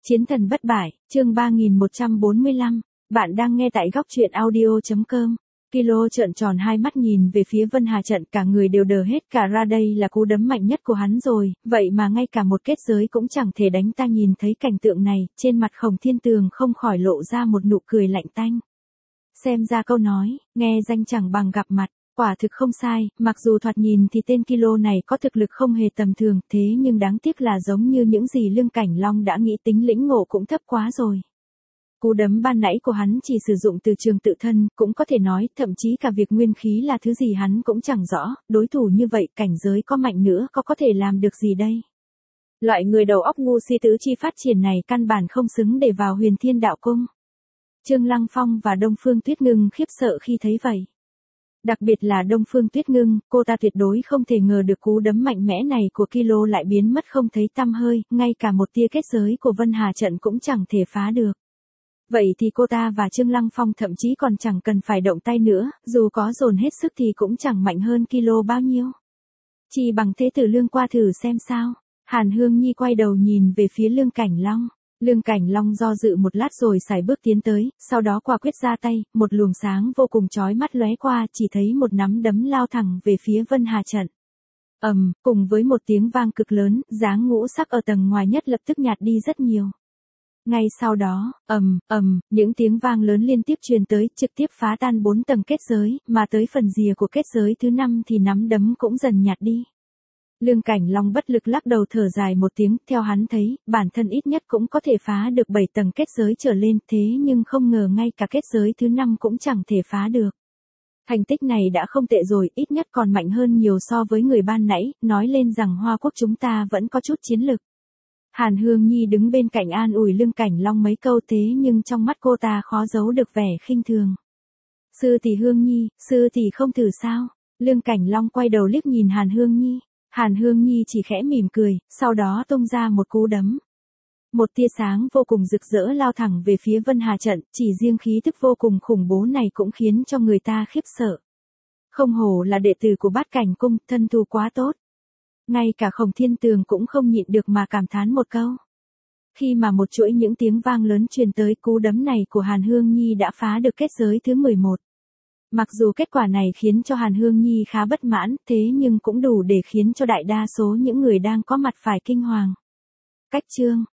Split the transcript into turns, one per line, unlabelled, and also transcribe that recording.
Chiến thần bất bại, chương 3145, bạn đang nghe tại góc truyện audio.com. Kilo trợn tròn hai mắt nhìn về phía Vân Hà trận, cả người đều đờ hết cả ra, đây là cú đấm mạnh nhất của hắn rồi, vậy mà ngay cả một kết giới cũng chẳng thể đánh ta. Nhìn thấy cảnh tượng này, trên mặt Khổng Thiên Tường không khỏi lộ ra một nụ cười lạnh tanh. Xem ra câu nói, nghe danh chẳng bằng gặp mặt. Quả thực không sai, mặc dù thoạt nhìn thì tên Kilo này có thực lực không hề tầm thường, thế nhưng đáng tiếc là giống như những gì Lương Cảnh Long đã nghĩ, tính lĩnh ngộ cũng thấp quá rồi. Cú đấm ban nãy của hắn chỉ sử dụng từ trường tự thân, cũng có thể nói, thậm chí cả việc nguyên khí là thứ gì hắn cũng chẳng rõ, đối thủ như vậy cảnh giới có mạnh nữa có thể làm được gì đây? Loại người đầu óc ngu si tứ chi phát triển này căn bản không xứng để vào Huyền Thiên Đạo Cung. Trương Lăng Phong và Đông Phương Tuyết Ngưng khiếp sợ khi thấy vậy. Đặc biệt là Đông Phương Tuyết Ngưng, cô ta tuyệt đối không thể ngờ được cú đấm mạnh mẽ này của Kilo lại biến mất không thấy tăm hơi, ngay cả một tia kết giới của Vân Hà trận cũng chẳng thể phá được. Vậy thì cô ta và Trương Lăng Phong thậm chí còn chẳng cần phải động tay nữa, dù có dồn hết sức thì cũng chẳng mạnh hơn Kilo bao nhiêu. Chỉ bằng thế thử lương qua thử xem sao. Hàn Hương Nhi quay đầu nhìn về phía Lương Cảnh Long. Lương Cảnh Long do dự một lát rồi sải bước tiến tới, sau đó quả quyết ra tay, một luồng sáng vô cùng chói mắt lóe qua, chỉ thấy một nắm đấm lao thẳng về phía Vân Hà trận. Cùng với một tiếng vang cực lớn, dáng ngũ sắc ở tầng ngoài nhất lập tức nhạt đi rất nhiều. Ngay sau đó, những tiếng vang lớn liên tiếp truyền tới, trực tiếp phá tan 4 tầng kết giới, mà tới phần rìa của kết giới thứ 5 thì nắm đấm cũng dần nhạt đi. Lương Cảnh Long bất lực lắc đầu thở dài một tiếng, theo hắn thấy, bản thân ít nhất cũng có thể phá được 7 tầng kết giới trở lên, thế nhưng không ngờ ngay cả kết giới thứ 5 cũng chẳng thể phá được. Thành tích này đã không tệ rồi, ít nhất còn mạnh hơn nhiều so với người ban nãy, nói lên rằng Hoa Quốc chúng ta vẫn có chút chiến lực. Hàn Hương Nhi đứng bên cạnh an ủi Lương Cảnh Long mấy câu, thế nhưng trong mắt cô ta khó giấu được vẻ khinh thường. Sư tỷ Hương Nhi, sư tỷ không thử sao? Lương Cảnh Long quay đầu liếc nhìn Hàn Hương Nhi. Hàn Hương Nhi chỉ khẽ mỉm cười, sau đó tung ra một cú đấm. Một tia sáng vô cùng rực rỡ lao thẳng về phía Vân Hà trận, chỉ riêng khí tức vô cùng khủng bố này cũng khiến cho người ta khiếp sợ. Không hổ là đệ tử của Bát Cảnh Cung, thân thủ quá tốt. Ngay cả Khổng Thiên Tường cũng không nhịn được mà cảm thán một câu. Khi mà một chuỗi những tiếng vang lớn truyền tới, cú đấm này của Hàn Hương Nhi đã phá được kết giới thứ 11. Mặc dù kết quả này khiến cho Hàn Hương Nhi khá bất mãn, thế nhưng cũng đủ để khiến cho đại đa số những người đang có mặt phải kinh hoàng. Cách chương